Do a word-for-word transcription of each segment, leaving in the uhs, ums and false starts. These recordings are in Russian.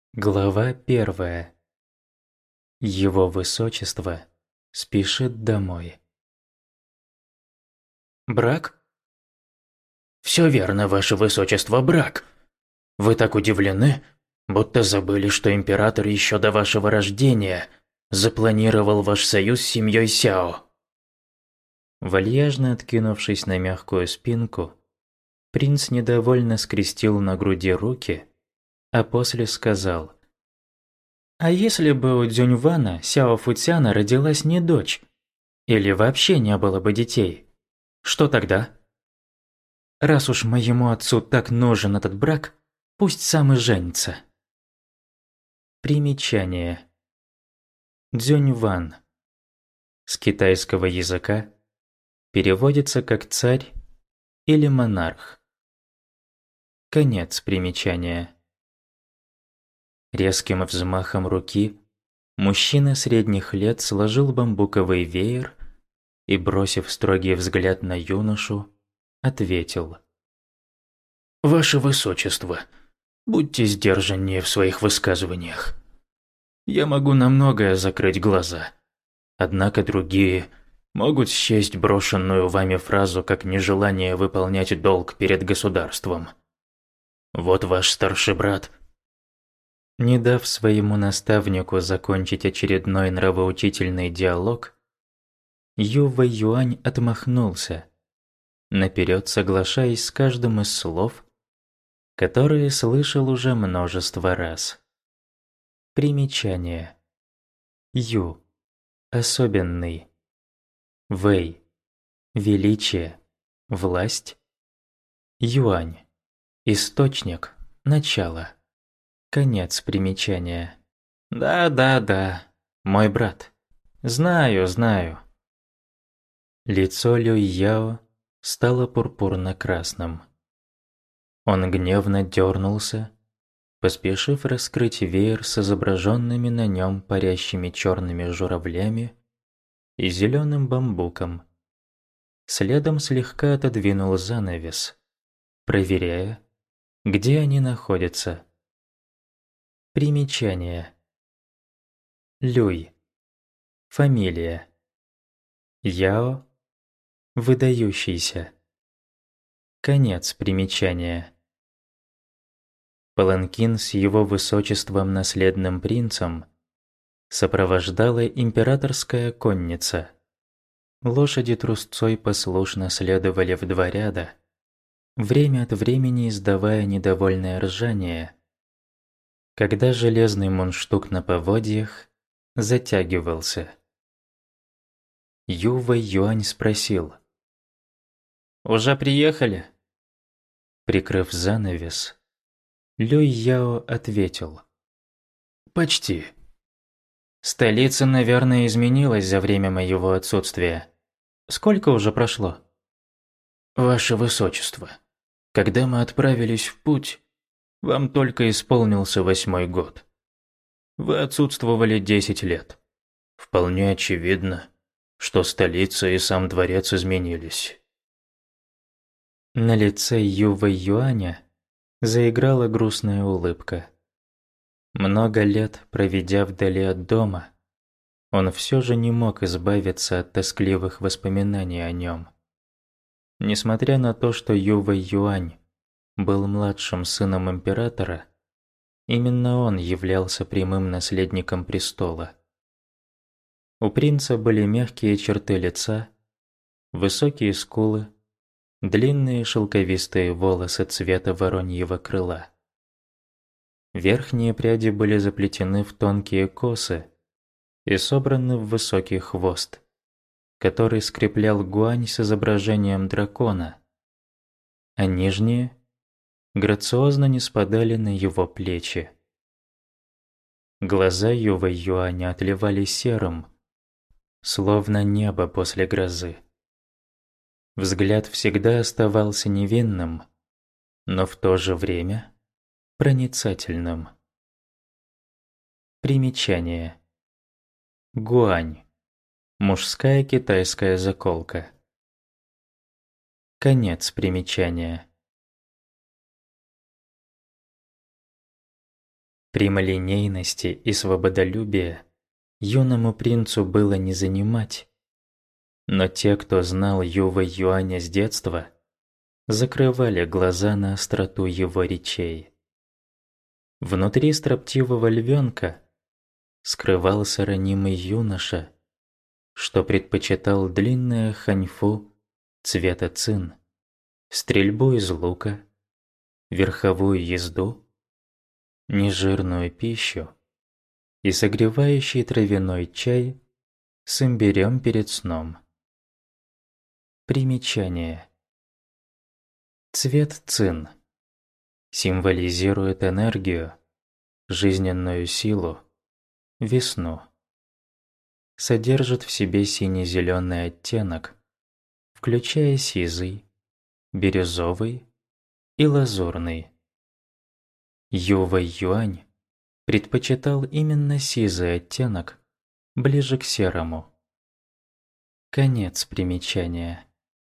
Глава первая. Его Высочество спешит домой. Брак? Все верно, Ваше Высочество, брак. Вы так удивлены, будто забыли, что император еще до вашего рождения запланировал ваш союз с семьей Сяо. Вальяжно откинувшись на мягкую спинку, принц недовольно скрестил на груди руки, а после сказал: «А если бы у Дзюньвана Сяо Фуцяна родилась не дочь, или вообще не было бы детей, что тогда? Раз уж моему отцу так нужен этот брак, пусть сам и женится». Примечание. Дзюньван. С китайского языка переводится как «царь» или «монарх». Конец примечания. Резким взмахом руки мужчина средних лет сложил бамбуковый веер и, бросив строгий взгляд на юношу, ответил: Ваше Высочество, будьте сдержаннее в своих высказываниях. Я могу на многое закрыть глаза, однако другие могут счесть брошенную вами фразу как нежелание выполнять долг перед государством. Вот ваш старший брат. Не дав своему наставнику закончить очередной нравоучительный диалог, Ю Вэйюань отмахнулся, наперед соглашаясь с каждым из слов, которые слышал уже множество раз. Примечание. Ю. Особенный. Вэй. Величие. Власть. Юань. Источник. Начало. Конец примечания. Да-да-да, мой брат. Знаю, знаю. Лицо Люй Яо стало пурпурно-красным. Он гневно дернулся, поспешив раскрыть веер с изображенными на нем парящими черными журавлями и зеленым бамбуком. Следом слегка отодвинул занавес, проверяя, где они находятся. Примечание. Люй. Фамилия. Яо. Выдающийся. Конец примечания. Паланкин с его высочеством наследным принцем сопровождала императорская конница. Лошади трусцой послушно следовали в два ряда, время от времени издавая недовольное ржание, когда железный мундштук на поводьях затягивался. Ю Вэйюань спросил: «Уже приехали?» Прикрыв занавес, Люй Яо ответил: Почти. «Столица, наверное, изменилась за время моего отсутствия. Сколько уже прошло?» Ваше Высочество, когда мы отправились в путь, вам только исполнился восьмой год. Вы отсутствовали десять лет. Вполне очевидно, что столица и сам дворец изменились. На лице Ю Вэйюаня заиграла грустная улыбка. Много лет проведя вдали от дома, он все же не мог избавиться от тоскливых воспоминаний о нем. Несмотря на то, что Ю Вэйюань был младшим сыном императора, именно он являлся прямым наследником престола. У принца были мягкие черты лица, высокие скулы, длинные шелковистые волосы цвета вороньего крыла. Верхние пряди были заплетены в тонкие косы и собраны в высокий хвост, который скреплял гуань с изображением дракона, а нижние грациозно не спадали на его плечи. Глаза Ю Вэйюаня отливали серым, словно небо после грозы. Взгляд всегда оставался невинным, но в то же время проницательным. Примечание. Гуань. Мужская китайская заколка. Конец примечания. Прямолинейности и свободолюбия юному принцу было не занимать. Но те, кто знал Ювэй Юаня с детства, закрывали глаза на остроту его речей. Внутри строптивого львенка скрывался ранимый юноша, что предпочитал длинное ханьфу цвета цин, стрельбу из лука, верховую езду, нежирную пищу и согревающий травяной чай с имбирем перед сном. Примечание. Цвет цин символизирует энергию, жизненную силу, весну. Содержит в себе сине-зеленый оттенок, включая сизый, бирюзовый и лазурный. Ювэй Юань предпочитал именно сизый оттенок, ближе к серому. Конец примечания.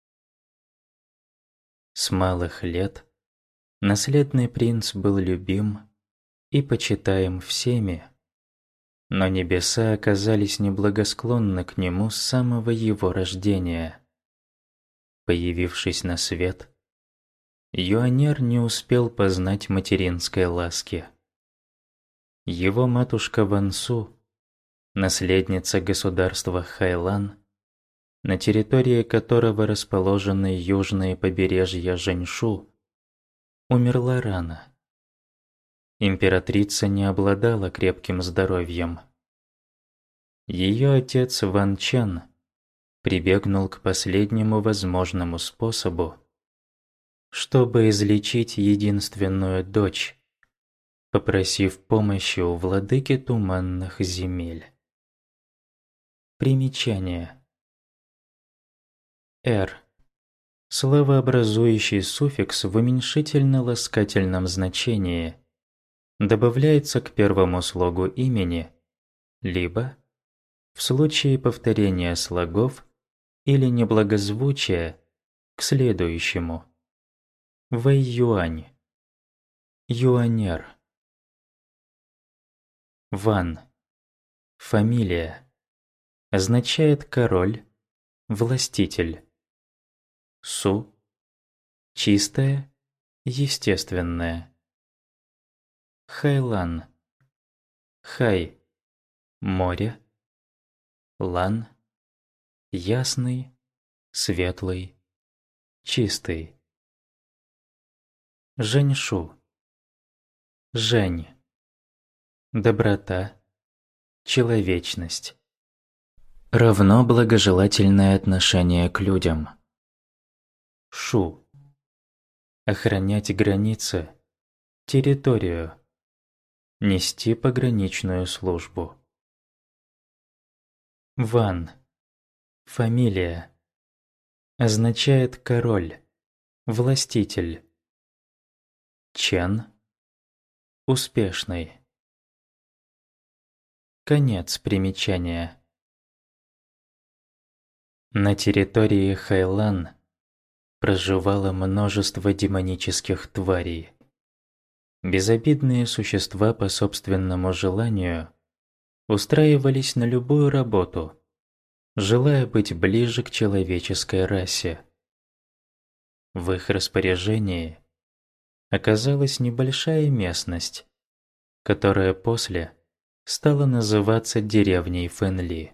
С малых лет наследный принц был любим и почитаем всеми, но небеса оказались неблагосклонны к нему с самого его рождения. Появившись на свет, Юанер не успел познать материнской ласки. Его матушка Вансу, наследница государства Хайлан, на территории которого расположены южные побережья Жэньшу, умерла рано. Императрица не обладала крепким здоровьем. Ее отец Ван Чен прибегнул к последнему возможному способу, чтобы излечить единственную дочь, попросив помощи у владыки туманных земель. Примечание. «Р» – словообразующий суффикс в уменьшительно-ласкательном значении, добавляется к первому слогу имени, либо, в случае повторения слогов или неблагозвучия, к следующему. Вэй Юань, Юанер. Ван, фамилия, означает король, властитель. Су – чистое, естественное. Хайлан, Хай – море, Лан – ясный, светлый, чистый. Жэньшу, Жэнь – доброта, человечность. Равно благожелательное отношение к людям. Шу – охранять границы, территорию, нести пограничную службу. Ван – фамилия, означает король, властитель. Чен – успешный. Конец примечания. На территории Хайлан проживало множество демонических тварей. Безобидные существа по собственному желанию устраивались на любую работу, желая быть ближе к человеческой расе. В их распоряжении оказалась небольшая местность, которая после стала называться деревней Фэнли.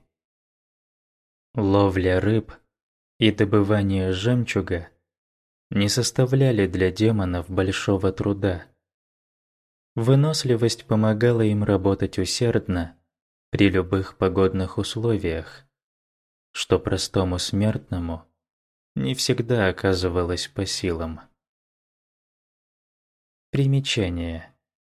Ловля рыб и добывание жемчуга не составляли для демонов большого труда. Выносливость помогала им работать усердно при любых погодных условиях, что простому смертному не всегда оказывалось по силам. Примечание.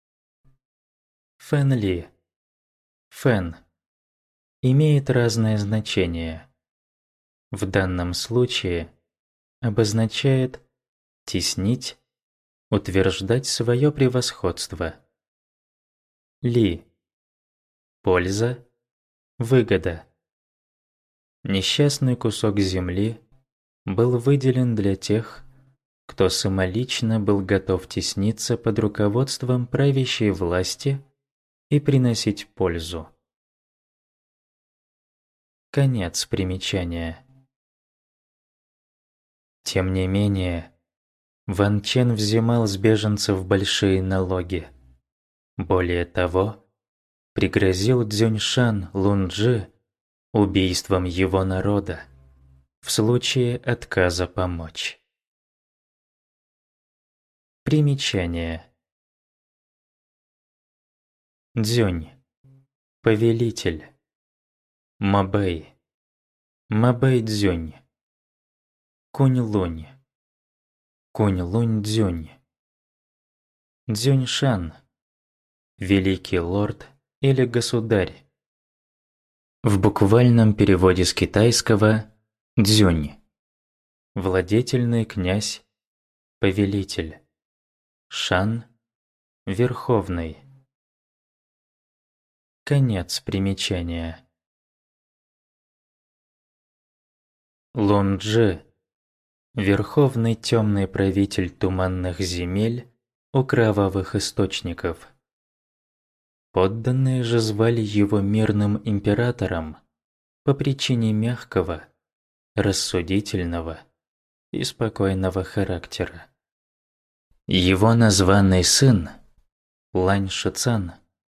Фэнли. Фэн имеет разное значение. В данном случае обозначает теснить, утверждать свое превосходство. Ли. Польза, выгода. Несчастный кусок земли был выделен для тех, кто самолично был готов тесниться под руководством правящей власти и приносить пользу. Конец примечания. Тем не менее, Ван Чен взимал с беженцев большие налоги. Более того, пригрозил Цзюньшан Лунчжи убийством его народа в случае отказа помочь. Примечание. Цзюнь. Повелитель. Мабэй. Мабэй Цзюнь. Кунь-лунь. Кунь-лунь Цзюнь. Цзюньшан. Великий лорд или государь. В буквальном переводе с китайского «цзюнь». Владетельный князь, повелитель. Шан – верховный. Конец примечания. Лунчжи – верховный темный правитель туманных земель у кровавых источников. Подданные же звали его мирным императором по причине мягкого, рассудительного и спокойного характера. Его названный сын Лань Шицан,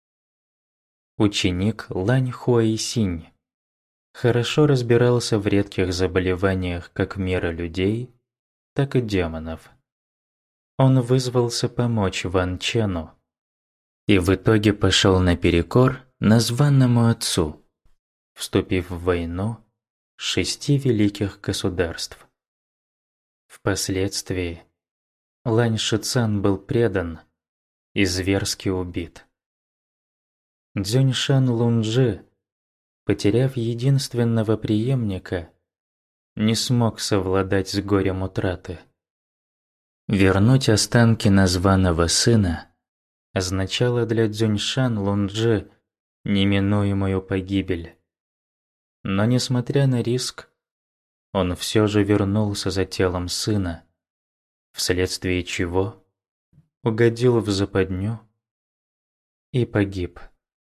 ученик Лань Хуэйсинь, хорошо разбирался в редких заболеваниях как мира людей, так и демонов. Он вызвался помочь Ван Чену и в итоге пошел наперекор названному отцу, вступив в войну шести великих государств. Впоследствии Лань Шицан был предан и зверски убит. Цзюньшан Лунчжи, потеряв единственного преемника, не смог совладать с горем утраты. Вернуть останки названного сына означало для Цзюньшан Лунчжи неминуемую погибель. Но несмотря на риск, он все же вернулся за телом сына, вследствие чего угодил в западню и погиб.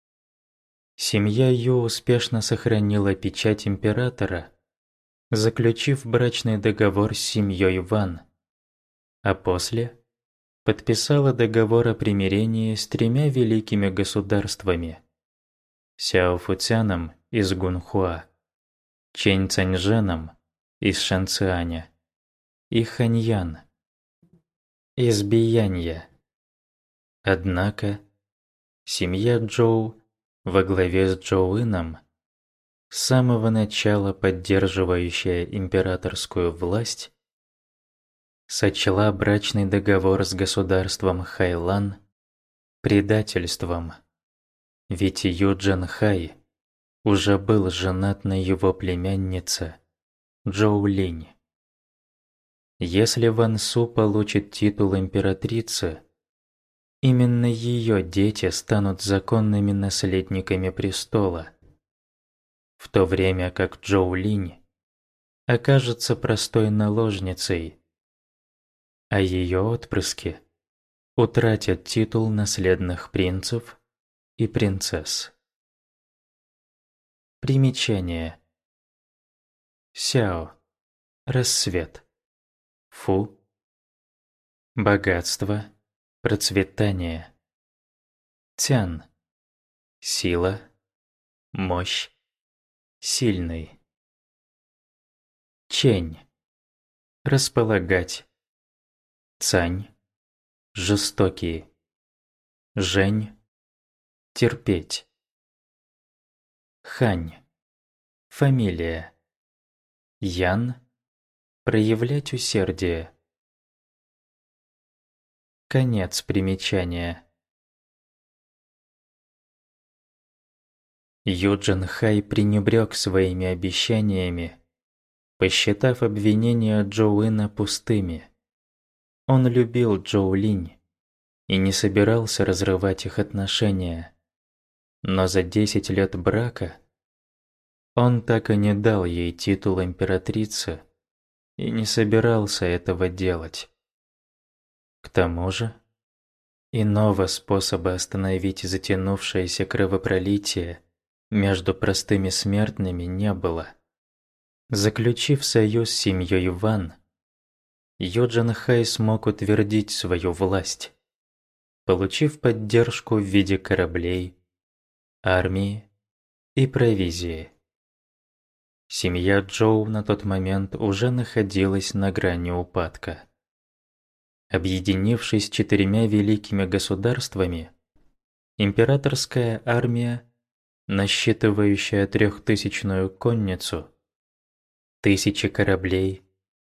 Семья Ю успешно сохранила печать императора, заключив брачный договор с семьей Ван, а после подписала договор о примирении с тремя великими государствами – Сяо Фуцяном из Гунхуа, Чэнь Цаньжэном из Шанцианя и Ханьян из Биянья. Однако семья Чжоу во главе с Чжоуином, с самого начала поддерживающая императорскую власть, сочла брачный договор с государством Хайлан предательством, ведь Ю Джанхай уже был женат на его племяннице Чжоу Линь. Если Ван Су получит титул императрицы, именно ее дети станут законными наследниками престола, в то время как Чжоу Линь окажется простой наложницей, а ее отпрыски утратят титул наследных принцев и принцесс. Примечание. Сяо – рассвет. Фу – богатство, процветание. Цян – сила, мощь, сильный. Чэнь – располагать. Цань – жестокий. Жэнь – терпеть. Хань – фамилия. Ян – проявлять усердие. Конец примечания. Ю Джанхай пренебрег своими обещаниями, посчитав обвинения Чжоуина пустыми. Он любил Чжоу Линь и не собирался разрывать их отношения, но за десять лет брака он так и не дал ей титул императрицы и не собирался этого делать. К тому же, Иного способа остановить затянувшееся кровопролитие между простыми смертными не было. Заключив союз с семьей Ван, Юджин Хай смог утвердить свою власть, получив поддержку в виде кораблей, армии и провизии. Семья Джоу на тот момент уже находилась на грани упадка. Объединившись с четырьмя великими государствами, императорская армия, насчитывающая трехтысячную конницу, тысячи кораблей,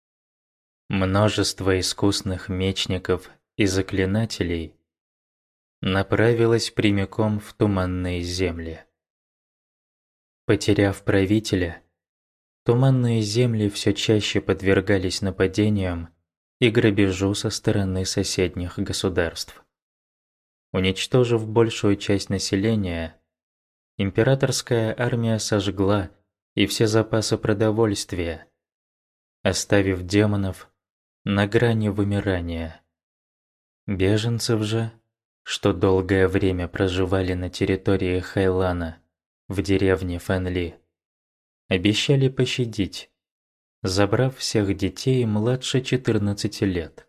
множество искусных мечников и заклинателей, направилась прямиком в туманные земли. Потеряв правителя, туманные земли все чаще подвергались нападениям и грабежу со стороны соседних государств. Уничтожив большую часть населения, императорская армия сожгла и все запасы продовольствия, оставив демонов на грани вымирания. Беженцев же, что долгое время проживали на территории Хайлана в деревне Фэнли, обещали пощадить, забрав всех детей младше четырнадцати лет.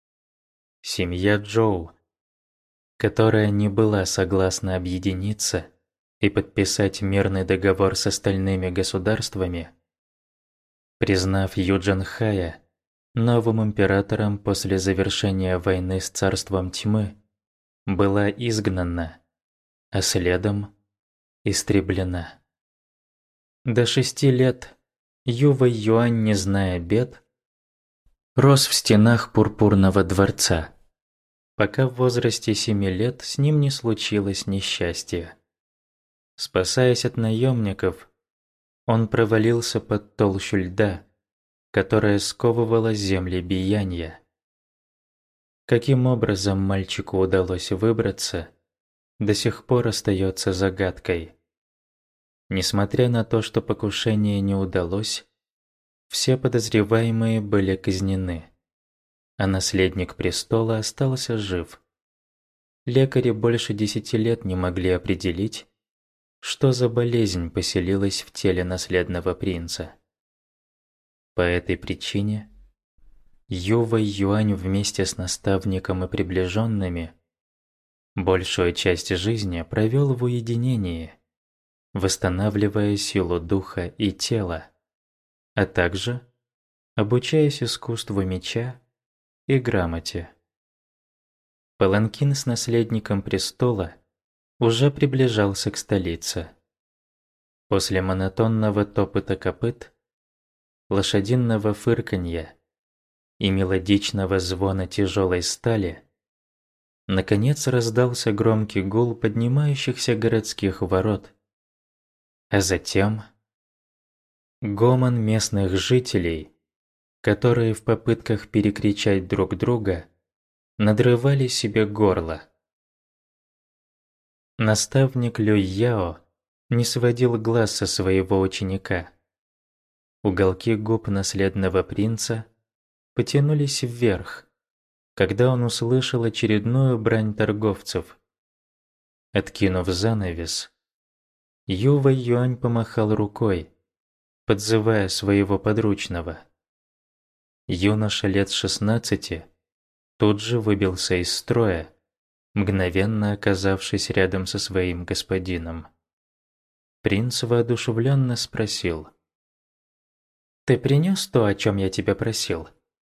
Семья Джоу, которая не была согласна объединиться и подписать мирный договор с остальными государствами, признав Юджин Хая новым императором после завершения войны с царством тьмы, была изгнана, а следом истреблена. До шести лет Ю Вэйюань, не зная бед, рос в стенах Пурпурного дворца, пока в возрасте семи лет с ним не случилось несчастье. Спасаясь от наемников, он провалился под толщу льда, которая сковывала земли Биянья. Каким образом мальчику удалось выбраться, до сих пор остается загадкой. Несмотря на то, что покушение не удалось, все подозреваемые были казнены, а наследник престола остался жив. Лекари больше десяти лет не могли определить, что за болезнь поселилась в теле наследного принца. По этой причине Ю Вэйюань вместе с наставником и приближенными большую часть жизни провел в уединении, восстанавливая силу духа и тела, а также обучаясь искусству меча и грамоте. Паланкин с наследником престола уже приближался к столице. После монотонного топота копыт, лошадиного фырканья и мелодичного звона тяжелой стали, наконец раздался громкий гул поднимающихся городских ворот, а затем гомон местных жителей, которые в попытках перекричать друг друга надрывали себе горло. Наставник Люй Яо не сводил глаз со своего ученика. Уголки губ наследного принца потянулись вверх, когда он услышал очередную брань торговцев. Откинув занавес, Ю Вэйюань помахал рукой, подзывая своего подручного. Юноша лет шестнадцати тут же выбился из строя, мгновенно оказавшись рядом со своим господином. Принц воодушевленно спросил: «Ты принес то, о чем я тебя просил?»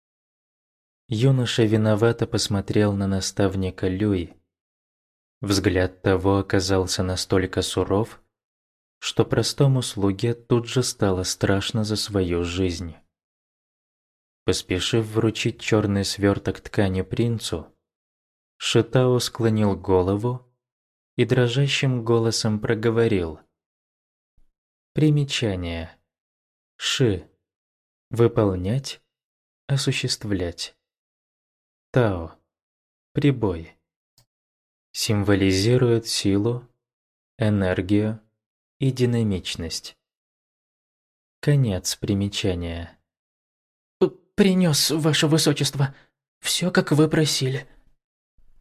Юноша виновато посмотрел на наставника Люй. Взгляд того оказался настолько суров, что простому слуге тут же стало страшно за свою жизнь. Поспешив вручить черный сверток ткани принцу, Шитао склонил голову и дрожащим голосом проговорил: «Примечание. Ши. Выполнять, осуществлять. Тао. Прибой. Символизирует силу, энергию и динамичность». Конец примечания. «Принес, ваше высочество. Все, как вы просили».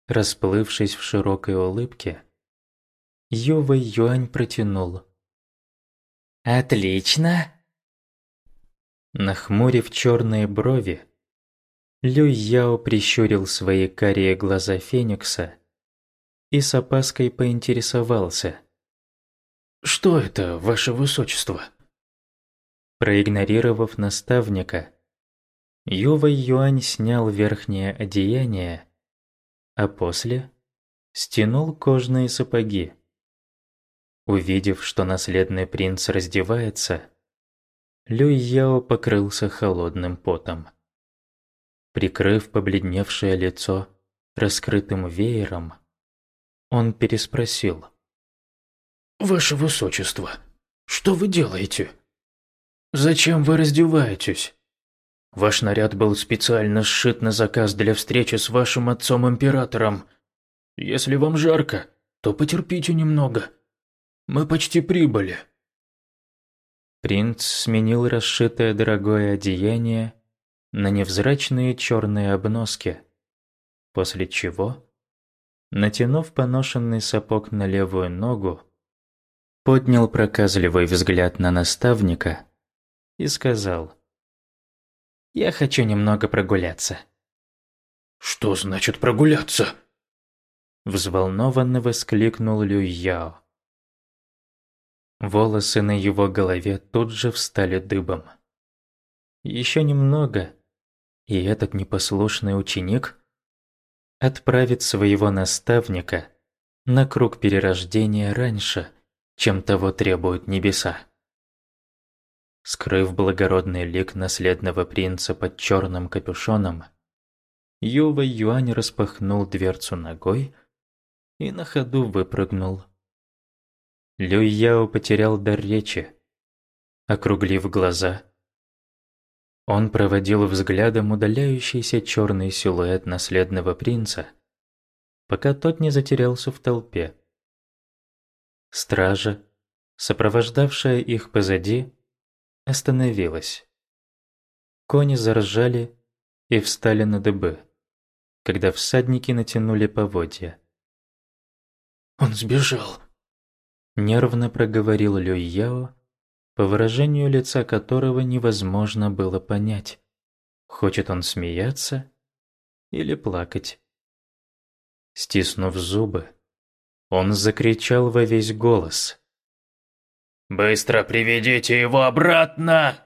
Расплывшись в широкой улыбке, Ю Вэй Юань протянул: «Отлично!» Нахмурив черные брови, Люй Яо прищурил свои карие глаза Феникса и с опаской поинтересовался: «Что это, ваше высочество?» Проигнорировав наставника, Ю Вэй Юань снял верхнее одеяние, а после стянул кожаные сапоги. Увидев, что наследный принц раздевается, Люй Яо покрылся холодным потом. Прикрыв побледневшее лицо раскрытым веером, он переспросил: «Ваше высочество, что вы делаете? Зачем вы раздеваетесь? Ваш наряд был специально сшит на заказ для встречи с вашим отцом-императором. Если вам жарко, то потерпите немного. Мы почти прибыли». Принц сменил расшитое дорогое одеяние на невзрачные черные обноски, после чего, натянув поношенный сапог на левую ногу, поднял проказливый взгляд на наставника и сказал: «Я хочу немного прогуляться». «Что значит прогуляться?» Взволнованно воскликнул Люй Яо. Волосы на его голове тут же встали дыбом. Еще немного, и этот непослушный ученик отправит своего наставника на круг перерождения раньше, чем того требуют небеса. Скрыв благородный лик наследного принца под черным капюшоном, Ю Вэй Юань распахнул дверцу ногой и на ходу выпрыгнул. Люй Яо потерял дар речи. Округлив глаза, он проводил взглядом удаляющийся черный силуэт наследного принца, пока тот не затерялся в толпе. Стража, сопровождавшая их позади, остановилась. Кони заржали и встали на дыбы, когда всадники натянули поводья. «Он сбежал», — нервно проговорил Люй Яо, по выражению лица которого невозможно было понять, хочет он смеяться или плакать. Стиснув зубы, он закричал во весь голос: «Быстро приведите его обратно!»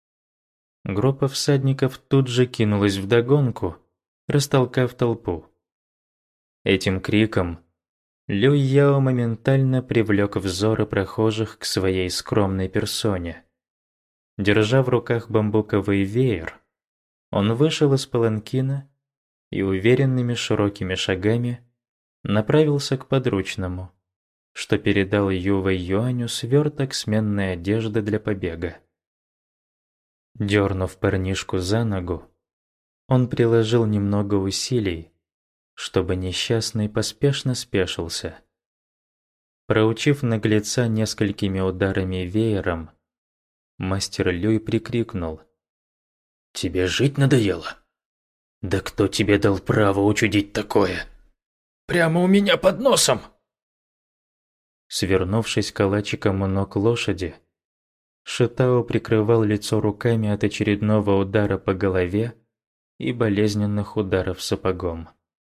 Группа всадников тут же кинулась вдогонку, растолкав толпу. Этим криком Люй Яо моментально привлек взоры прохожих к своей скромной персоне. Держа в руках бамбуковый веер, он вышел из паланкина и уверенными широкими шагами направился к подручному, что передал Ю Вэй Юаню сверток сменной одежды для побега. Дернув парнишку за ногу, он приложил немного усилий, чтобы несчастный поспешно спешился. Проучив наглеца несколькими ударами веером, мастер Люй прикрикнул: «Тебе жить надоело? Да кто тебе дал право учудить такое? Прямо у меня под носом!» Свернувшись калачиком у ног лошади, Шитао прикрывал лицо руками от очередного удара по голове и болезненных ударов сапогом.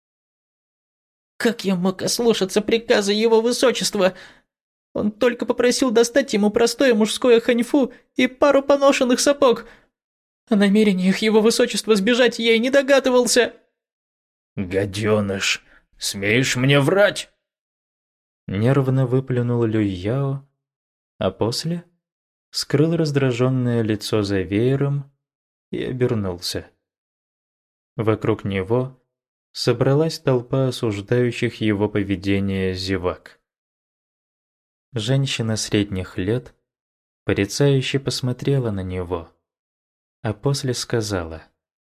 Как я мог ослушаться приказа его высочества? Он только попросил достать ему простое мужское ханьфу и пару поношенных сапог. О намерениях его высочества сбежать я и не догадывался. «Гаденыш, смеешь мне врать?» Нервно выплюнул Люй Яо, а после скрыл раздраженное лицо за веером и обернулся. Вокруг него собралась толпа осуждающих его поведение зевак. Женщина средних лет порицающе посмотрела на него, а после сказала: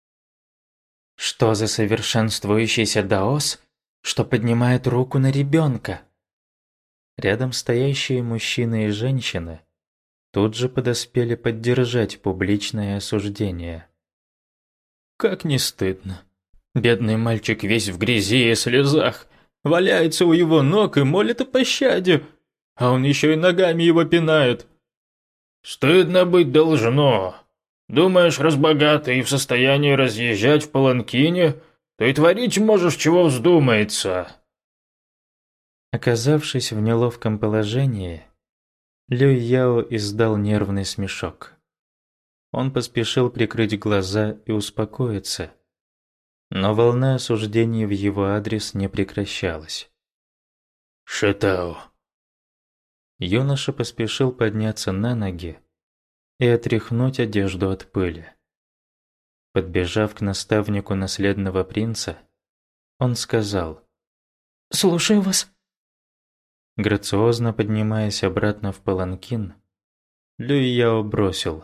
«Что за совершенствующийся даос, что поднимает руку на ребенка?» Рядом стоящие мужчины и женщины тут же подоспели поддержать публичное осуждение. «Как не стыдно. Бедный мальчик весь в грязи и слезах, валяется у его ног и молит о пощаде, а он еще и ногами его пинает. Стыдно быть должно. Думаешь, раз богатый и в состоянии разъезжать в паланкине, то и творить можешь, чего вздумается. Оказавшись в неловком положении, Лю Яо издал нервный смешок. Он поспешил прикрыть глаза и успокоиться, но волна осуждений в его адрес не прекращалась. Шитао. Юноша поспешил подняться на ноги и отряхнуть одежду от пыли. Подбежав к наставнику наследного принца, он сказал: «Слушаю вас». Грациозно поднимаясь обратно в паланкин, Лю Яо бросил: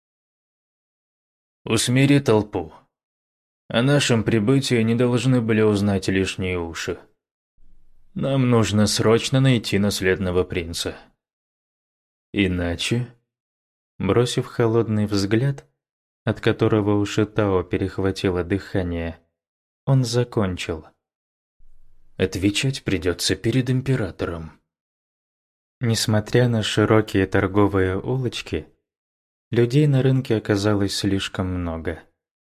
«Усмири толпу. О нашем прибытии не должны были узнать лишние уши. Нам нужно срочно найти наследного принца. Иначе...» Бросив холодный взгляд, от которого у Шитао перехватило дыхание, он закончил: «Отвечать придется перед императором». Несмотря на широкие торговые улочки, людей на рынке оказалось слишком много.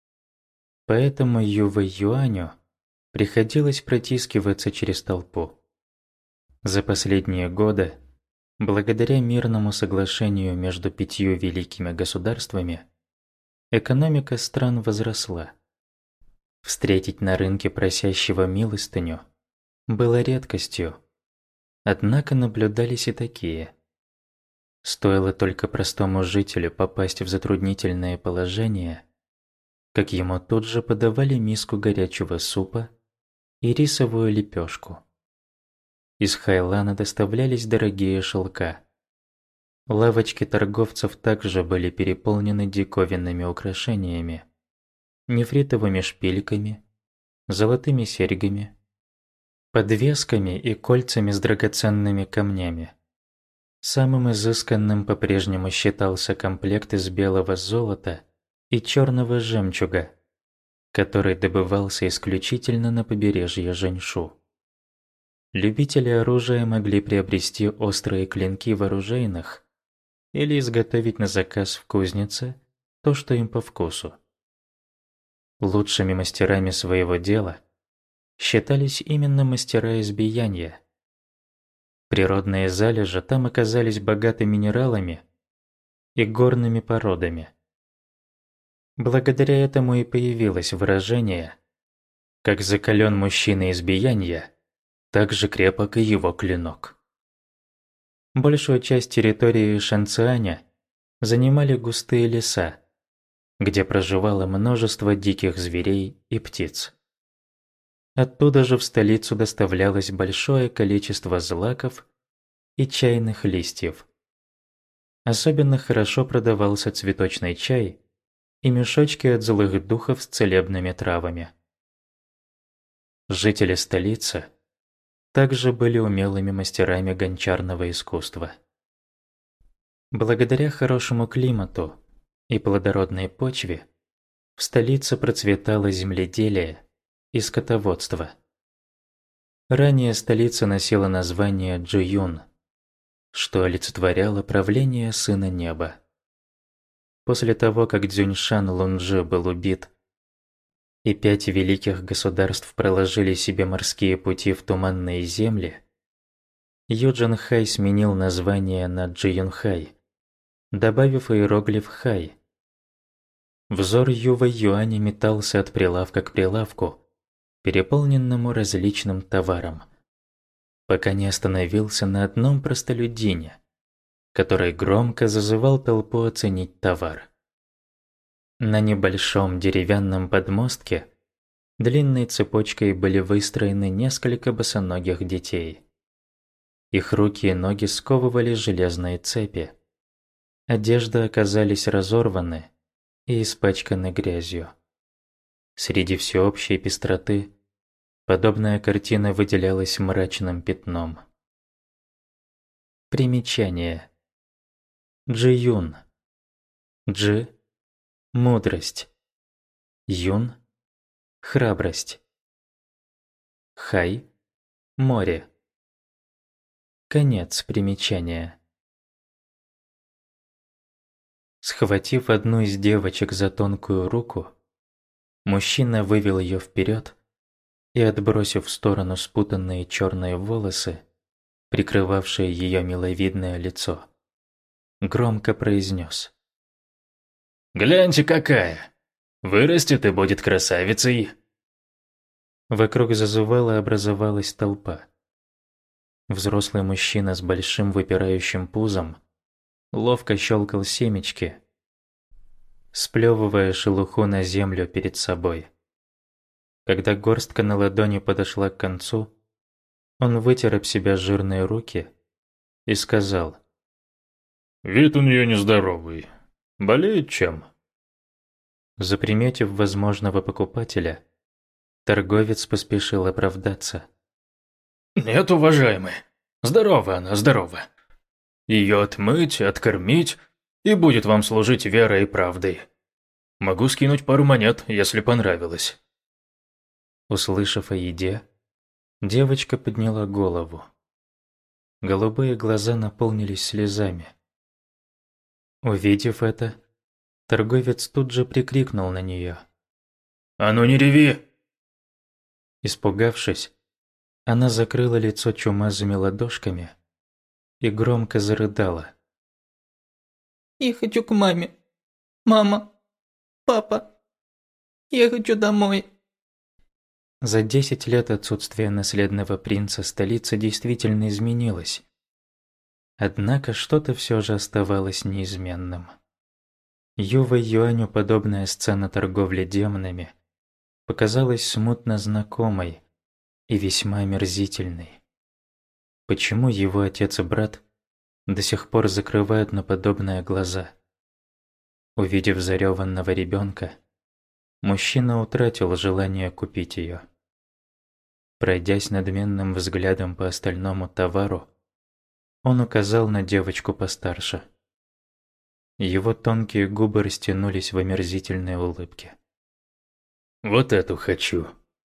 Поэтому Ювэй Юаню приходилось протискиваться через толпу. За последние годы, благодаря мирному соглашению между пятью великими государствами, экономика стран возросла. Встретить на рынке просящего милостыню было редкостью, однако наблюдались и такие. Стоило только простому жителю попасть в затруднительное положение, как ему тут же подавали миску горячего супа и рисовую лепешку. Из Хайлана доставлялись дорогие шелка. Лавочки торговцев также были переполнены диковинными украшениями, нефритовыми шпильками, золотыми серьгами, подвесками и кольцами с драгоценными камнями. Самым изысканным по-прежнему считался комплект из белого золота и черного жемчуга, который добывался исключительно на побережье Жэньшу. Любители оружия могли приобрести острые клинки в оружейных или изготовить на заказ в кузнице то, что им по вкусу. Лучшими мастерами своего дела считались именно мастера избиения. Природные залежи там оказались богаты минералами и горными породами. Благодаря этому и появилось выражение: «Как закален мужчина избияния, так же крепок и его клинок». Большую часть территории Шанцианя занимали густые леса, где проживало множество диких зверей и птиц. Оттуда же в столицу доставлялось большое количество злаков и чайных листьев. Особенно хорошо продавался цветочный чай и мешочки от злых духов с целебными травами. Жители столицы также были умелыми мастерами гончарного искусства. Благодаря хорошему климату и плодородной почве в столице процветало земледелие и скотоводство. Ранее столица носила название Джуюн, что олицетворяло правление Сына Неба. После того, как Цзюньшан Лунжи был убит, и пять великих государств проложили себе морские пути в туманные земли, Юджин-Хай сменил название на Джиюнхай, добавив иероглиф «Хай». Взор Ювэй Юаня метался от прилавка к прилавку, переполненному различным товаром, пока не остановился на одном простолюдине, который громко зазывал толпу оценить товар. На небольшом деревянном подмостке длинной цепочкой были выстроены несколько босоногих детей. Их руки и ноги сковывали железные цепи. Одежды оказались разорваны и испачканы грязью. Среди всеобщей пестроты подобная картина выделялась мрачным пятном. Примечание. Джи-Юн. Джи – мудрость. Юн храбрость. Хай – море. Конец примечания. Схватив одну из девочек за тонкую руку, мужчина вывел ее вперед и, отбросив в сторону спутанные черные волосы, прикрывавшие ее миловидное лицо, громко произнес: «Гляньте какая! Вырастет и будет красавицей!» Вокруг зазывала образовалась толпа. Взрослый мужчина с большим выпирающим пузом ловко щелкал семечки, сплевывая шелуху на землю перед собой. Когда горстка на ладони подошла к концу, он вытер об себя жирные руки и сказал: «Вид у нее нездоровый. Болеет чем?» Заприметив возможного покупателя, торговец поспешил оправдаться. «Нет, уважаемый. Здорова она, здорова. Ее отмыть, откормить, и будет вам служить верой и правдой. Могу скинуть пару монет, если понравилось». Услышав о еде, девочка подняла голову. Голубые глаза наполнились слезами. Увидев это, торговец тут же прикрикнул на нее. «А ну не реви!» Испугавшись, она закрыла лицо чумазыми ладошками и громко зарыдала. Я хочу к маме. Мама, папа, я хочу домой. За десять лет отсутствия наследного принца столица действительно изменилась. Однако что-то все же оставалось неизменным. Ювэй Юаню подобная сцена торговли демонами показалась смутно знакомой и весьма омерзительной. Почему его отец и брат до сих пор закрывают на подобное глаза? Увидев зареванного ребенка, мужчина утратил желание купить ее. Пройдясь надменным взглядом по остальному товару, он указал на девочку постарше. Его тонкие губы растянулись в омерзительной улыбке. «Вот эту хочу».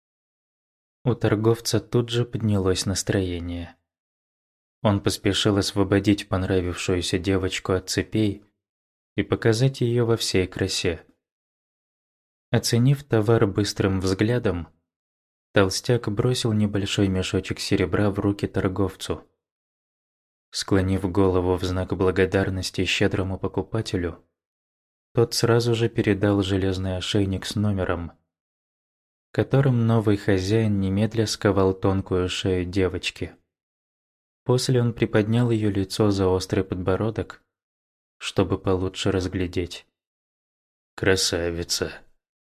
У торговца тут же поднялось настроение. Он поспешил освободить понравившуюся девочку от цепей и показать ее во всей красе. Оценив товар быстрым взглядом, толстяк бросил небольшой мешочек серебра в руки торговцу. Склонив голову в знак благодарности щедрому покупателю, тот сразу же передал железный ошейник с номером, которым новый хозяин немедля сковал тонкую шею девочки. После он приподнял ее лицо за острый подбородок, чтобы получше разглядеть. «Красавица!»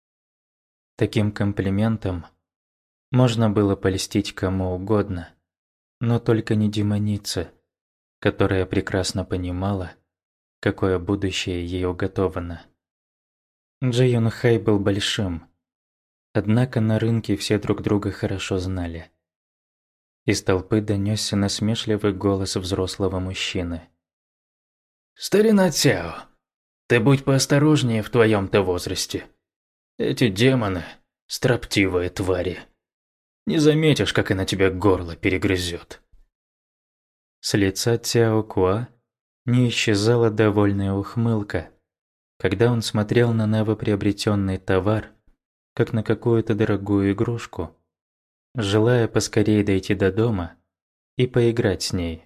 Таким комплиментом можно было польстить кому угодно, но только не демонице, которая прекрасно понимала, какое будущее ей уготовано. Джи Юн Хай был большим, однако на рынке все друг друга хорошо знали. Из толпы донесся насмешливый голос взрослого мужчины. «Старина Цяо, ты будь поосторожнее в твоем-то возрасте. Эти демоны – строптивые твари. Не заметишь, как она тебе горло перегрызет». С лица Цяо Куа не исчезала довольная ухмылка, когда он смотрел на новоприобретенный товар, как на какую-то дорогую игрушку, желая поскорее дойти до дома и поиграть с ней.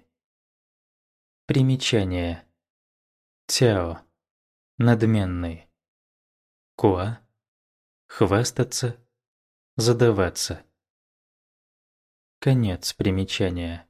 Примечание. Цяо – надменный. Куа – хвастаться, задаваться. Конец примечания.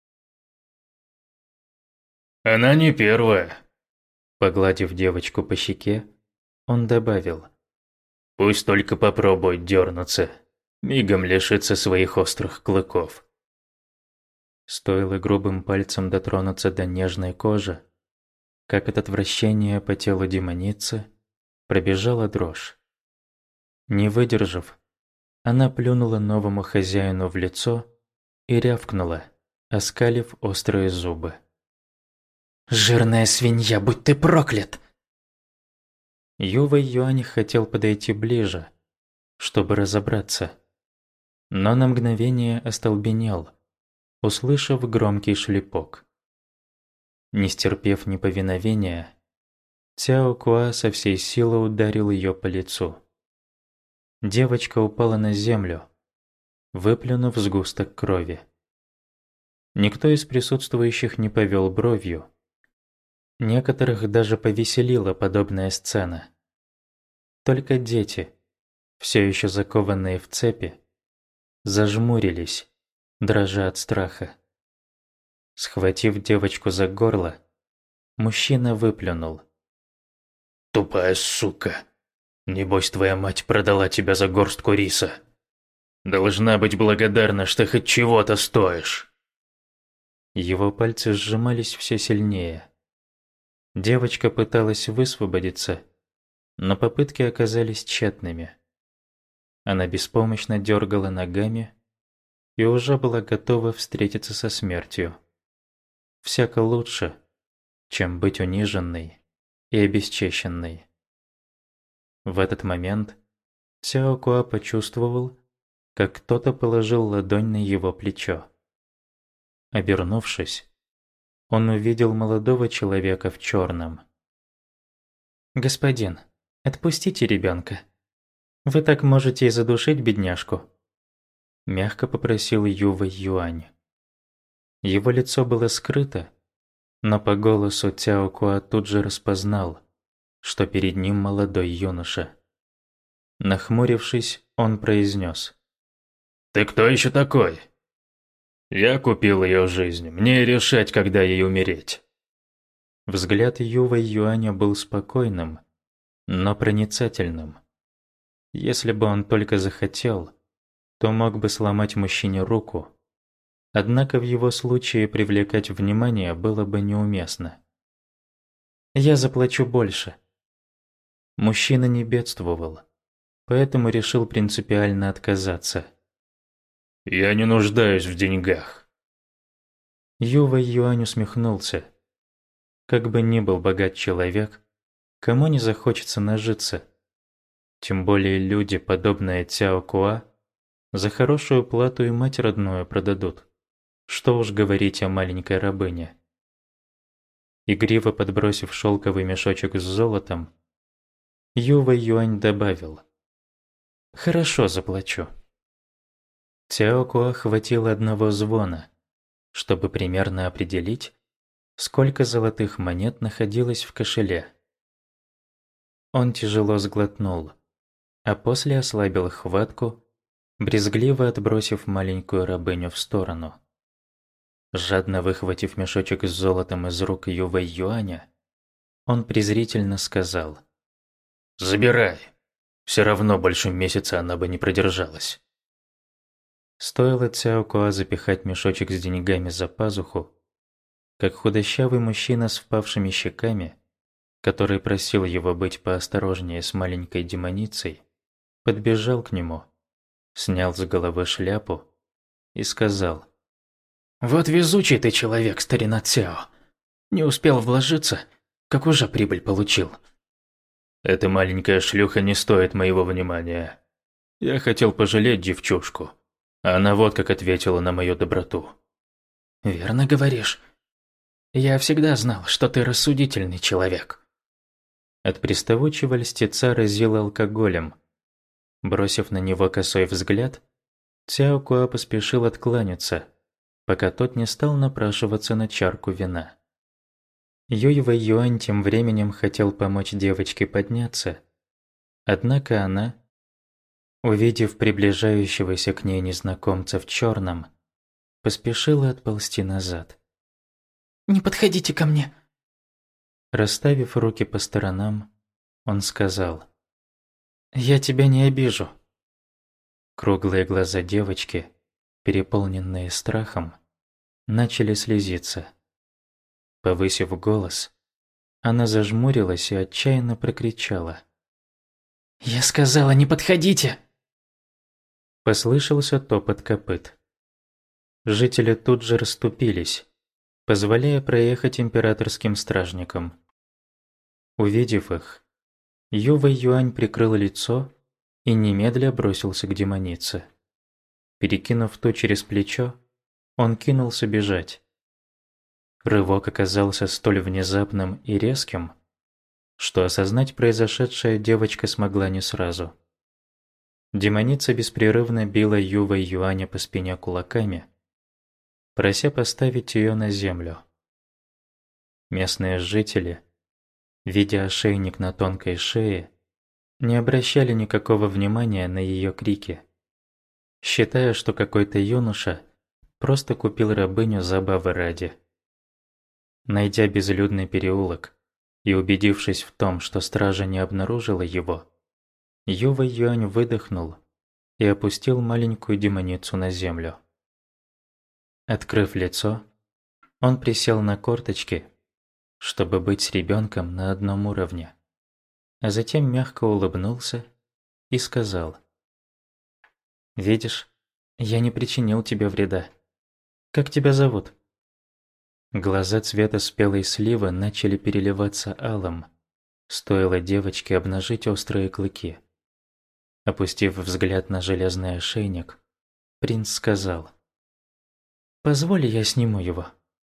«Она не первая», – погладив девочку по щеке, он добавил. «Пусть только попробует дернуться, мигом лишится своих острых клыков». Стоило грубым пальцем дотронуться до нежной кожи, как от отвращения по телу демоницы пробежала дрожь. Не выдержав, она плюнула новому хозяину в лицо и рявкнула, оскалив острые зубы. «Жирная свинья, будь ты проклят!» Ювэй Юань хотел подойти ближе, чтобы разобраться. Но на мгновение остолбенел, услышав громкий шлепок. Не стерпев неповиновения, Цяо Куа со всей силы ударил ее по лицу. Девочка упала на землю, выплюнув сгусток крови. Никто из присутствующих не повел бровью. Некоторых даже повеселила подобная сцена. Только дети, все еще закованные в цепи, зажмурились, дрожа от страха. Схватив девочку за горло, мужчина выплюнул: «Тупая сука! Небось, твоя мать продала тебя за горстку риса. Должна быть благодарна, что хоть чего-то стоишь». Его пальцы сжимались все сильнее. Девочка пыталась высвободиться, но попытки оказались тщетными. Она беспомощно дергала ногами и уже была готова встретиться со смертью. Всяко лучше, чем быть униженной и обесчещенной. В этот момент Цяо Куа почувствовал, как кто-то положил ладонь на его плечо. Обернувшись, он увидел молодого человека в черном. «Господин, отпустите ребенка. Вы так можете и задушить бедняжку», — мягко попросил Ювэй Юань. Его лицо было скрыто, но по голосу Цяо Куа тут же распознал, что перед ним молодой юноша. Нахмурившись, он произнес: «Ты кто еще такой? Я купил ее жизнь, мне решать, когда ей умереть». Взгляд Ювэй Юаня был спокойным, но проницательным. Если бы он только захотел, то мог бы сломать мужчине руку. Однако в его случае привлекать внимание было бы неуместно. «Я заплачу больше». Мужчина не бедствовал, поэтому решил принципиально отказаться. «Я не нуждаюсь в деньгах». Ювэй Юань усмехнулся. Как бы ни был богат человек, кому не захочется нажиться. Тем более люди, подобные Цяо Куа, за хорошую плату и мать родную продадут. Что уж говорить о маленькой рабыне. Игриво подбросив шелковый мешочек с золотом, Ювэй Юань добавил: «Хорошо, заплачу». Цяо Куа хватило одного звона, чтобы примерно определить, сколько золотых монет находилось в кошеле. Он тяжело сглотнул, а после ослабил хватку, брезгливо отбросив маленькую рабыню в сторону. Жадно выхватив мешочек с золотом из рук Ювэй Юаня, он презрительно сказал: «Забирай. Все равно больше месяца она бы не продержалась». Стоило Цяо Куа запихать мешочек с деньгами за пазуху, как худощавый мужчина с впавшими щеками, который просил его быть поосторожнее с маленькой демоницей, подбежал к нему, снял с головы шляпу и сказал: «Вот везучий ты человек, старина Цяо. Не успел вложиться, как уже прибыль получил». «Эта маленькая шлюха не стоит моего внимания. Я хотел пожалеть девчушку, а она вот как ответила на мою доброту». «Верно говоришь. Я всегда знал, что ты рассудительный человек». От приставучего льстеца разило алкоголем. Бросив на него косой взгляд, Цяо Куа поспешил откланяться, пока тот не стал напрашиваться на чарку вина. Ювэй Юань тем временем хотел помочь девочке подняться, однако она, увидев приближающегося к ней незнакомца в черном, поспешила отползти назад. «Не подходите ко мне!» Расставив руки по сторонам, он сказал: «Я тебя не обижу». Круглые глаза девочки, переполненные страхом, начали слезиться. Повысив голос, она зажмурилась и отчаянно прокричала: «Я сказала, не подходите!» Послышался топот копыт. Жители тут же расступились, позволяя проехать императорским стражникам. Увидев их, Ювэй Юань прикрыл лицо и немедля бросился к демонице. Перекинув ту через плечо, он кинулся бежать. Рывок оказался столь внезапным и резким, что осознать произошедшее девочка смогла не сразу. Демоница беспрерывно била Юва Юаня по спине кулаками, прося поставить ее на землю. Местные жители, видя ошейник на тонкой шее, не обращали никакого внимания на ее крики, считая, что какой-то юноша просто купил рабыню забавы ради. Найдя безлюдный переулок и убедившись в том, что стража не обнаружила его, Юва Юань выдохнул и опустил маленькую демоницу на землю. Открыв лицо, он присел на корточки, чтобы быть с ребенком на одном уровне, а затем мягко улыбнулся и сказал: «Видишь, я не причинил тебе вреда. Как тебя зовут?» Глаза цвета спелой сливы начали переливаться алым, стоило девочке обнажить острые клыки. Опустив взгляд на железный ошейник, принц сказал: «Позволь, я сниму его».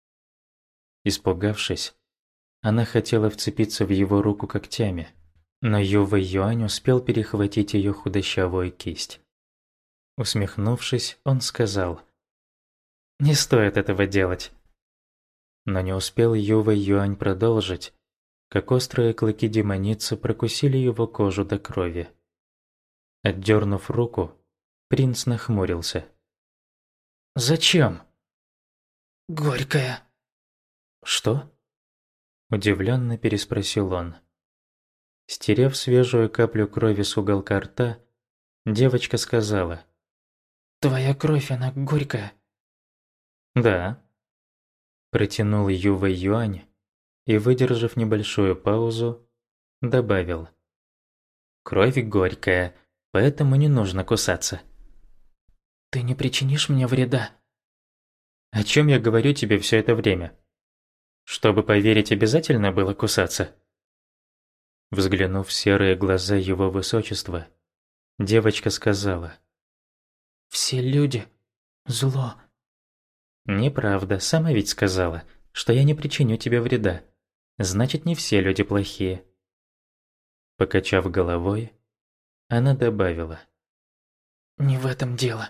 Испугавшись, она хотела вцепиться в его руку когтями, но Юва Юань успел перехватить ее худощавую кисть. Усмехнувшись, он сказал: «Не стоит этого делать». Но не успел Юва Юань продолжить, как острые клыки демоницы прокусили его кожу до крови. Отдернув руку, принц нахмурился. «Зачем?» «Горькая». «Что?» – удивленно переспросил он. Стерев свежую каплю крови с уголка рта, девочка сказала: «Твоя кровь, она горькая». «Да». Протянул Юва Юань и, выдержав небольшую паузу, добавил: «Кровь горькая, поэтому не нужно кусаться». «Ты не причинишь мне вреда?» «О чем я говорю тебе все это время? Чтобы поверить, обязательно было кусаться?» Взглянув в серые глаза его высочества, девочка сказала: «Все люди – зло». «Неправда, сама ведь сказала, что я не причиню тебе вреда. Значит, не все люди плохие». Покачав головой, она добавила: «Не в этом дело».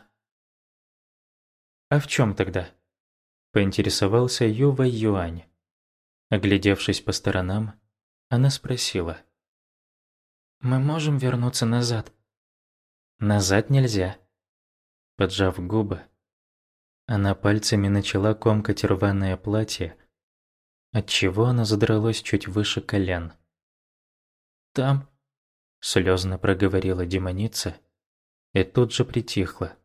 «А в чем тогда?» – поинтересовался Юва Юань. Оглядевшись по сторонам, она спросила: «Мы можем вернуться назад?» «Назад нельзя». Поджав губы, она пальцами начала комкать рваное платье, отчего оно задралось чуть выше колен. «Там...» – слезно проговорила демоница и тут же притихла.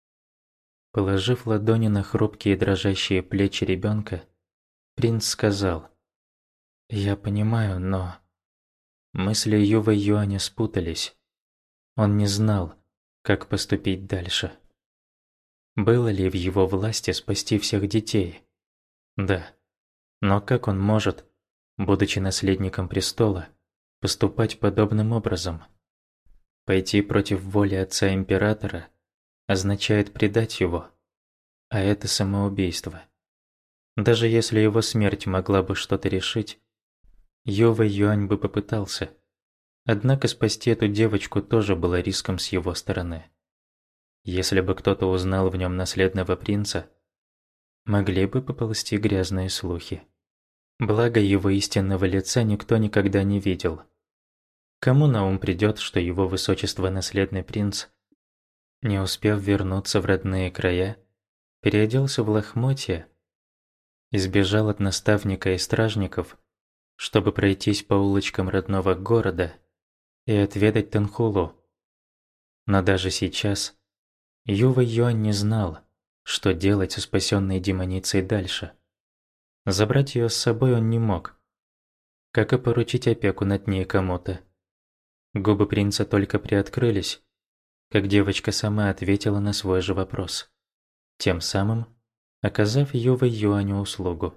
Положив ладони на хрупкие дрожащие плечи ребенка, принц сказал: «Я понимаю, но...» Мысли Юва Юаня спутались. Он не знал, как поступить дальше. Было ли в его власти спасти всех детей? Да. Но как он может, будучи наследником престола, поступать подобным образом? Пойти против воли отца императора означает предать его, а это самоубийство. Даже если его смерть могла бы что-то решить, Юва Юань бы попытался. Однако спасти эту девочку тоже было риском с его стороны. Если бы кто-то узнал в нем наследного принца, могли бы поползти грязные слухи. Благо его истинного лица никто никогда не видел. Кому на ум придет, что его высочество наследный принц, не успев вернуться в родные края, переоделся в лохмотья и сбежал от наставника и стражников, чтобы пройтись по улочкам родного города и отведать Тэнхулу. Но даже сейчас Юва Юань не знал, что делать со спасенной демоницей дальше. Забрать ее с собой он не мог, как и поручить опеку над ней кому-то. Губы принца только приоткрылись, как девочка сама ответила на свой же вопрос, тем самым оказав Юва Юаню услугу.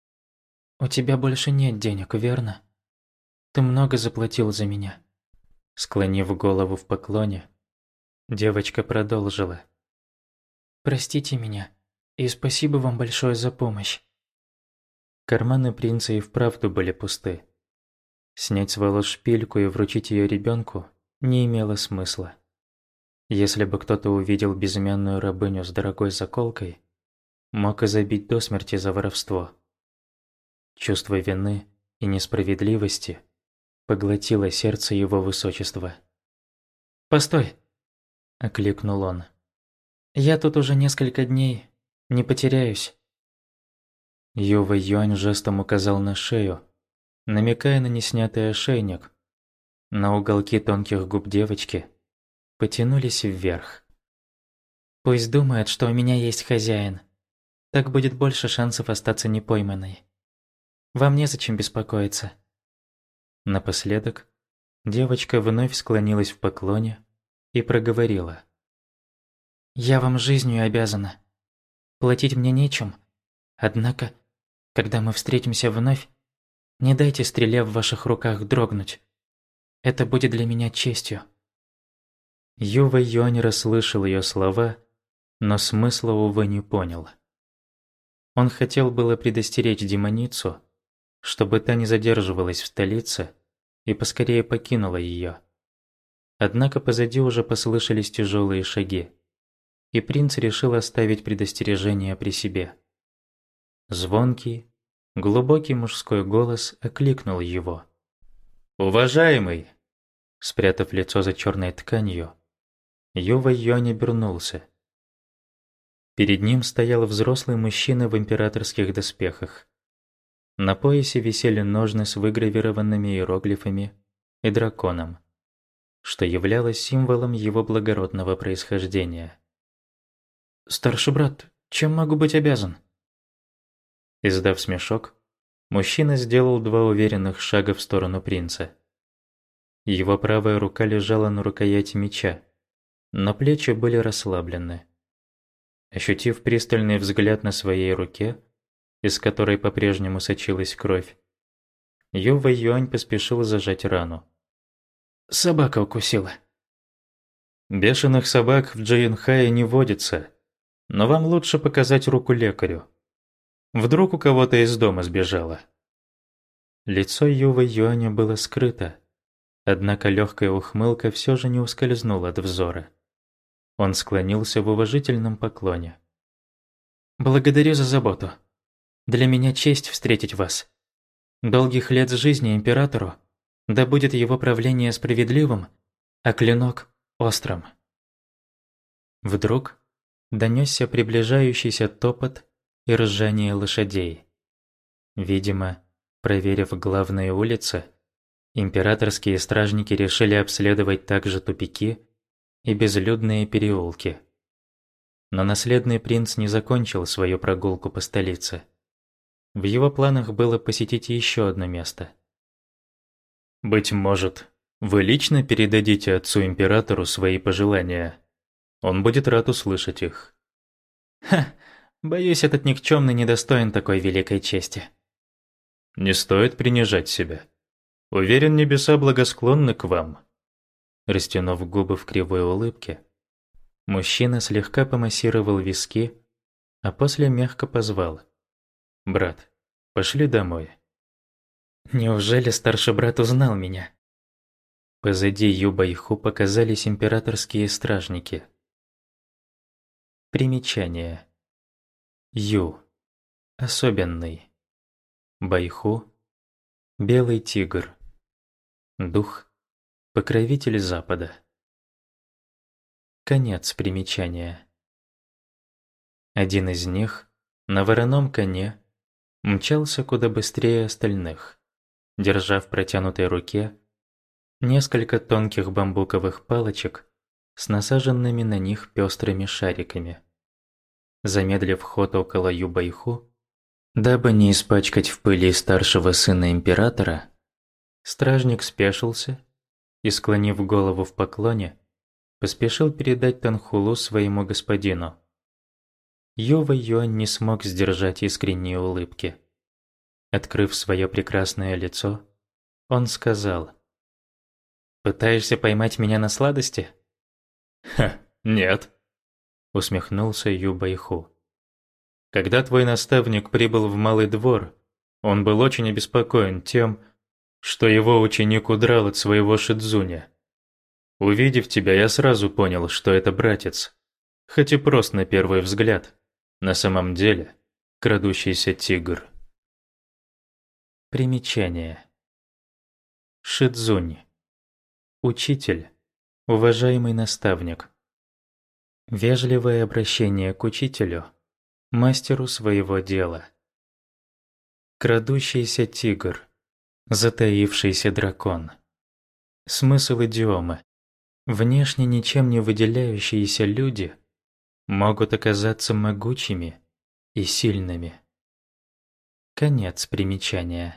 «У тебя больше нет денег, верно? Ты много заплатил за меня». Склонив голову в поклоне, девочка продолжила. «Простите меня, и спасибо вам большое за помощь». Карманы принца и вправду были пусты. Снять с волос шпильку и вручить ее ребенку не имело смысла. Если бы кто-то увидел безымянную рабыню с дорогой заколкой, мог и забить до смерти за воровство. Чувство вины и несправедливости поглотило сердце его высочества. «Постой!» – окликнул он. «Я тут уже несколько дней, не потеряюсь». Ювэй Юань жестом указал на шею, намекая на неснятый ошейник. На уголки тонких губ девочки потянулись вверх. «Пусть думает, что у меня есть хозяин. Так будет больше шансов остаться непойманной. Вам незачем беспокоиться». Напоследок девочка вновь склонилась в поклоне и проговорила. «Я вам жизнью обязана. Платить мне нечем. Однако, когда мы встретимся вновь, не дайте стреле в ваших руках дрогнуть. Это будет для меня честью». Ювэй Юань расслышал ее слова, но смысла, увы, не понял. Он хотел было предостеречь демоницу, чтобы та не задерживалась в столице и поскорее покинула ее. Однако позади уже послышались тяжелые шаги, и принц решил оставить предостережение при себе. Звонкий, глубокий мужской голос окликнул его. «Уважаемый!» Спрятав лицо за черной тканью, Ювэй Юань обернулся. Перед ним стоял взрослый мужчина в императорских доспехах. На поясе висели ножны с выгравированными иероглифами и драконом, что являлось символом его благородного происхождения. «Старший брат, чем могу быть обязан?» Издав смешок, мужчина сделал два уверенных шага в сторону принца. Его правая рука лежала на рукояти меча, но плечи были расслаблены. Ощутив пристальный взгляд на своей руке, из которой по-прежнему сочилась кровь, Ювэй Юань поспешил зажать рану. «Собака укусила». «Бешеных собак в Джиенхае не водится, но вам лучше показать руку лекарю. Вдруг у кого-то из дома сбежала». Лицо Ювэй Юаня было скрыто, однако легкая ухмылка все же не ускользнула от взора. Он склонился в уважительном поклоне. «Благодарю за заботу. Для меня честь встретить вас. Долгих лет жизни императору, да будет его правление справедливым, а клинок острым». Вдруг донесся приближающийся топот и ржание лошадей. Видимо, проверив главные улицы, императорские стражники решили обследовать также тупики и безлюдные переулки. Но наследный принц не закончил свою прогулку по столице. В его планах было посетить еще одно место. «Быть может, вы лично передадите отцу-императору свои пожелания? Он будет рад услышать их». «Ха, боюсь, этот никчемный недостоин такой великой чести». «Не стоит принижать себя. Уверен, небеса благосклонны к вам». Растянув губы в кривой улыбке, мужчина слегка помассировал виски, а после мягко позвал. «Брат, пошли домой». «Неужели старший брат узнал меня?» Позади Юбэйху показались императорские стражники. Примечание. Ю. Особенный. Байху. Белый тигр. Дух. Покровитель Запада. Конец примечания. Один из них, на вороном коне, мчался куда быстрее остальных, держа в протянутой руке несколько тонких бамбуковых палочек с насаженными на них пестрыми шариками. Замедлив ход около Юбэйху, дабы не испачкать в пыли старшего сына императора, стражник спешился и, склонив голову в поклоне, поспешил передать Танхулу своему господину. Ювэй Юань не смог сдержать искренней улыбки. Открыв свое прекрасное лицо, он сказал: Пытаешься поймать меня на сладости? Ха, нет. Усмехнулся Ю Байху. Когда твой наставник прибыл в Малый двор, он был очень обеспокоен тем, что его ученик удрал от своего Шидзуня. Увидев тебя, я сразу понял, что это братец, хоть и прост на первый взгляд, на самом деле крадущийся тигр. Примечание. Шидзунь. Учитель, уважаемый наставник. Вежливое обращение к учителю, мастеру своего дела. Крадущийся тигр, затаившийся дракон. Смысл идиомы. Внешне ничем не выделяющиеся люди могут оказаться могучими и сильными. Конец примечания.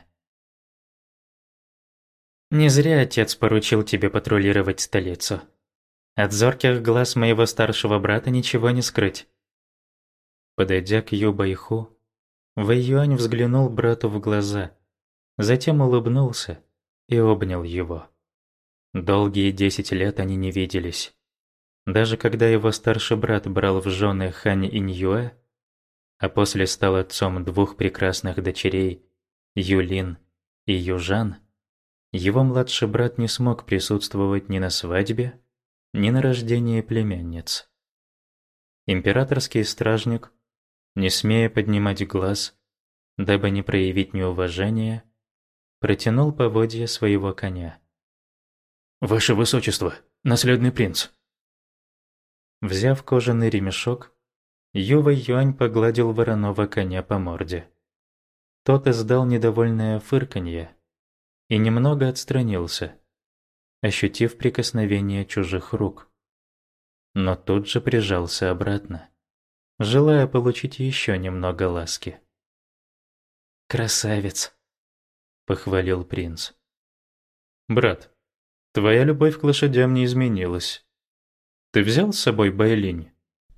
Не зря отец поручил тебе патрулировать столицу. От зорких глаз моего старшего брата ничего не скрыть. Подойдя к Ю Байху, Вэй Юань взглянул брату в глаза, затем улыбнулся и обнял его. Долгие десять лет они не виделись. Даже когда его старший брат брал в жены Хань Иньюэ, а после стал отцом двух прекрасных дочерей Юлин и Южан, его младший брат не смог присутствовать ни на свадьбе, ни на рождении племянниц. Императорский стражник, не смея поднимать глаз, дабы не проявить неуважения, протянул поводья своего коня. «Ваше Высочество, наследный принц!» Взяв кожаный ремешок, Ю Вэй Юань погладил вороного коня по морде. Тот издал недовольное фырканье и немного отстранился, ощутив прикосновение чужих рук. Но тут же прижался обратно, желая получить еще немного ласки. «Красавец!» — похвалил принц. «Брат, твоя любовь к лошадям не изменилась. Ты взял с собой Байлинь?»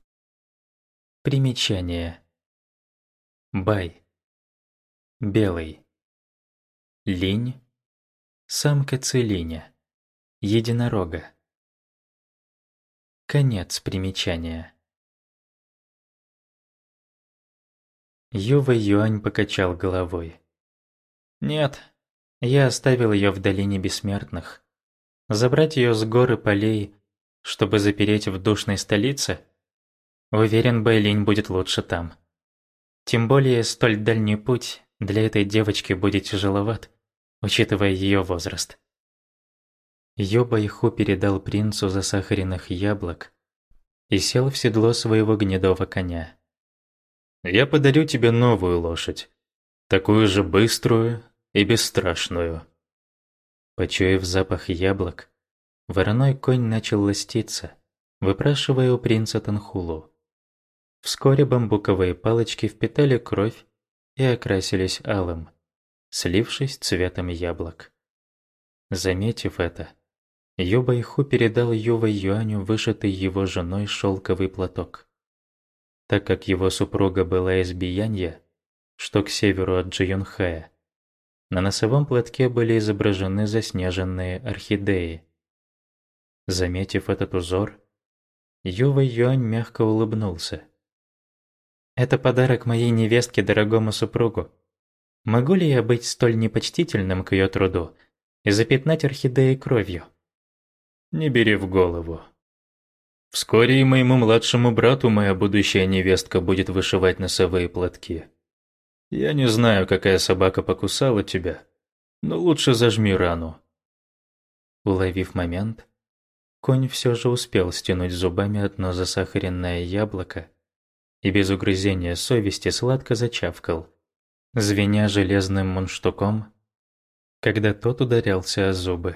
Примечание. Бай. Белый. Линь. Самка целиня. Единорога. Конец примечания. Ю Вэй Юань покачал головой. Нет, я оставил ее в долине бессмертных. Забрать ее с гор и полей, чтобы запереть в душной столице? Уверен, Байлинь будет лучше там. Тем более, столь дальний путь для этой девочки будет тяжеловат, учитывая ее возраст. Ю Байху передал принцу засахаренных яблок и сел в седло своего гнедого коня. «Я подарю тебе новую лошадь, такую же быструю и бесстрашную». Почуяв запах яблок, вороной конь начал ластиться, выпрашивая у принца Танхулу. Вскоре бамбуковые палочки впитали кровь и окрасились алым, слившись цветом яблок. Заметив это, Ю Байху передал Ю Вэй Юаню вышитый его женой шелковый платок. Так как его супруга была из Биянья, что к северу от Джиюнхая, на носовом платке были изображены заснеженные орхидеи. Заметив этот узор, Ю Вэй Юань мягко улыбнулся. «Это подарок моей невестке, дорогому супругу. Могу ли я быть столь непочтительным к ее труду и запятнать орхидеи кровью?» «Не бери в голову. Вскоре и моему младшему брату моя будущая невестка будет вышивать носовые платки. Я не знаю, какая собака покусала тебя, но лучше зажми рану». Уловив момент, конь все же успел стянуть зубами одно засахаренное яблоко и без угрызения совести сладко зачавкал, звеня железным мундштуком, когда тот ударялся о зубы.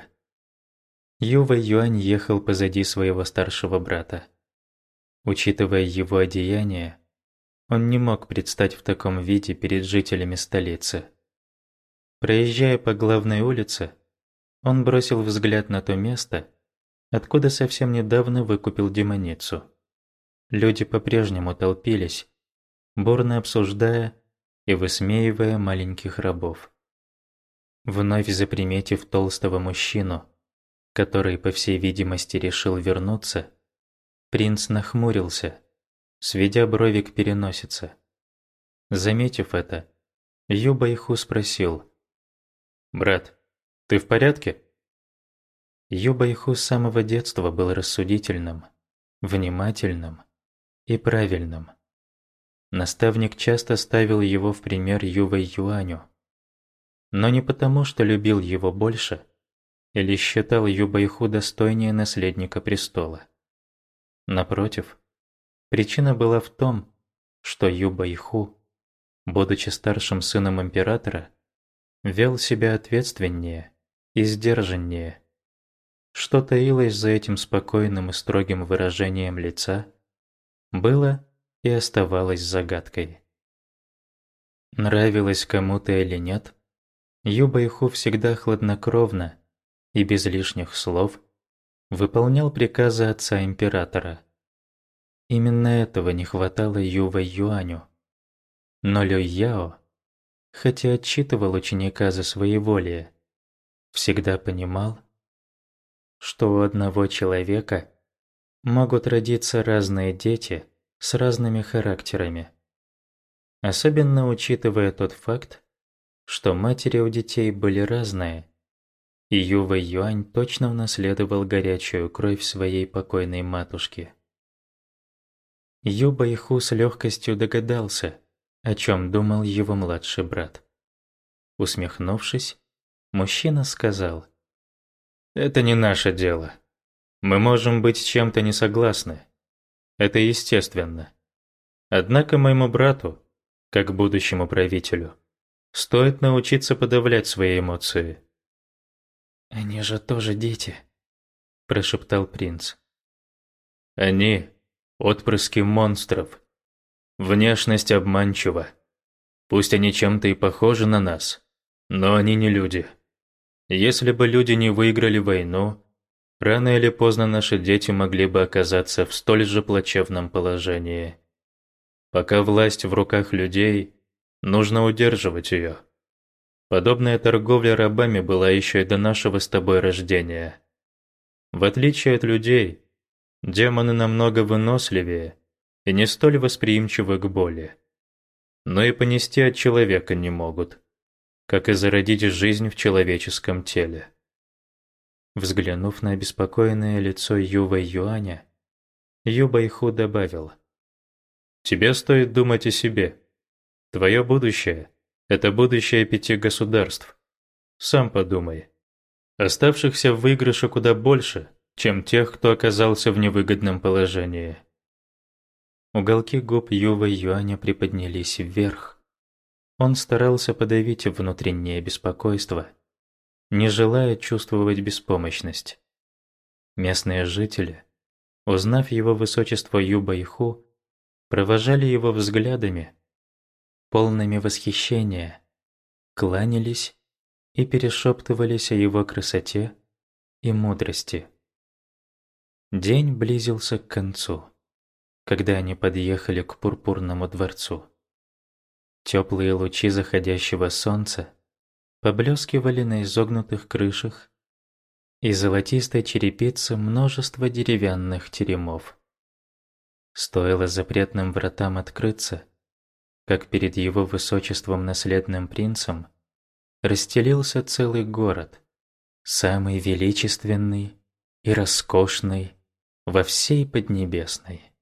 Ю Вэй Юань ехал позади своего старшего брата. Учитывая его одеяние, он не мог предстать в таком виде перед жителями столицы. Проезжая по главной улице, он бросил взгляд на то место, откуда совсем недавно выкупил демоницу. Люди по-прежнему толпились, бурно обсуждая и высмеивая маленьких рабов. Вновь заприметив толстого мужчину, который, по всей видимости, решил вернуться, принц нахмурился, сведя брови к переносице. Заметив это, Ю Байху спросил: «Брат, ты в порядке?» Ю Байху с самого детства был рассудительным, внимательным и правильным. Наставник часто ставил его в пример Ю Вэйюаню, но не потому, что любил его больше или считал Ю Байху достойнее наследника престола. Напротив, причина была в том, что Ю Байху, будучи старшим сыном императора, вел себя ответственнее и сдержаннее. Что таилось за этим спокойным и строгим выражением лица, было и оставалось загадкой. Нравилось кому-то или нет, Ю Байху всегда хладнокровно и без лишних слов выполнял приказы отца императора. Именно этого не хватало Ю Вэйюаню. Но Люй Яо, хотя отчитывал ученика за своеволие, всегда понимал, что у одного человека могут родиться разные дети с разными характерами. Особенно учитывая тот факт, что матери у детей были разные, и Ю Вэйюань точно унаследовал горячую кровь своей покойной матушки. Ю Байху с легкостью догадался, о чем думал его младший брат. Усмехнувшись, мужчина сказал: «Это не наше дело. Мы можем быть с чем-то не согласны. Это естественно. Однако моему брату, как будущему правителю, стоит научиться подавлять свои эмоции». «Они же тоже дети», – прошептал принц. «Они – отпрыски монстров. Внешность обманчива. Пусть они чем-то и похожи на нас, но они не люди. Если бы люди не выиграли войну, рано или поздно наши дети могли бы оказаться в столь же плачевном положении. Пока власть в руках людей, нужно удерживать ее. Подобная торговля рабами была еще и до нашего с тобой рождения. В отличие от людей, демоны намного выносливее и не столь восприимчивы к боли. Но и понести от человека не могут, как и зародить жизнь в человеческом теле». Взглянув на обеспокоенное лицо Ю Вэйюаня, Ю Байху добавил: «Тебе стоит думать о себе. Твое будущее – это будущее пяти государств. Сам подумай. Оставшихся в выигрыше куда больше, чем тех, кто оказался в невыгодном положении». Уголки губ Ю Вэйюаня приподнялись вверх. Он старался подавить внутреннее беспокойство, не желая чувствовать беспомощность. Местные жители, узнав его высочество Ю Байху, провожали его взглядами, полными восхищения, кланялись и перешептывались о его красоте и мудрости. День близился к концу, когда они подъехали к пурпурному дворцу. Теплые лучи заходящего солнца поблескивали на изогнутых крышах и золотистой черепице множество деревянных теремов. Стоило запретным вратам открыться, как перед его высочеством наследным принцем расстелился целый город, самый величественный и роскошный во всей Поднебесной.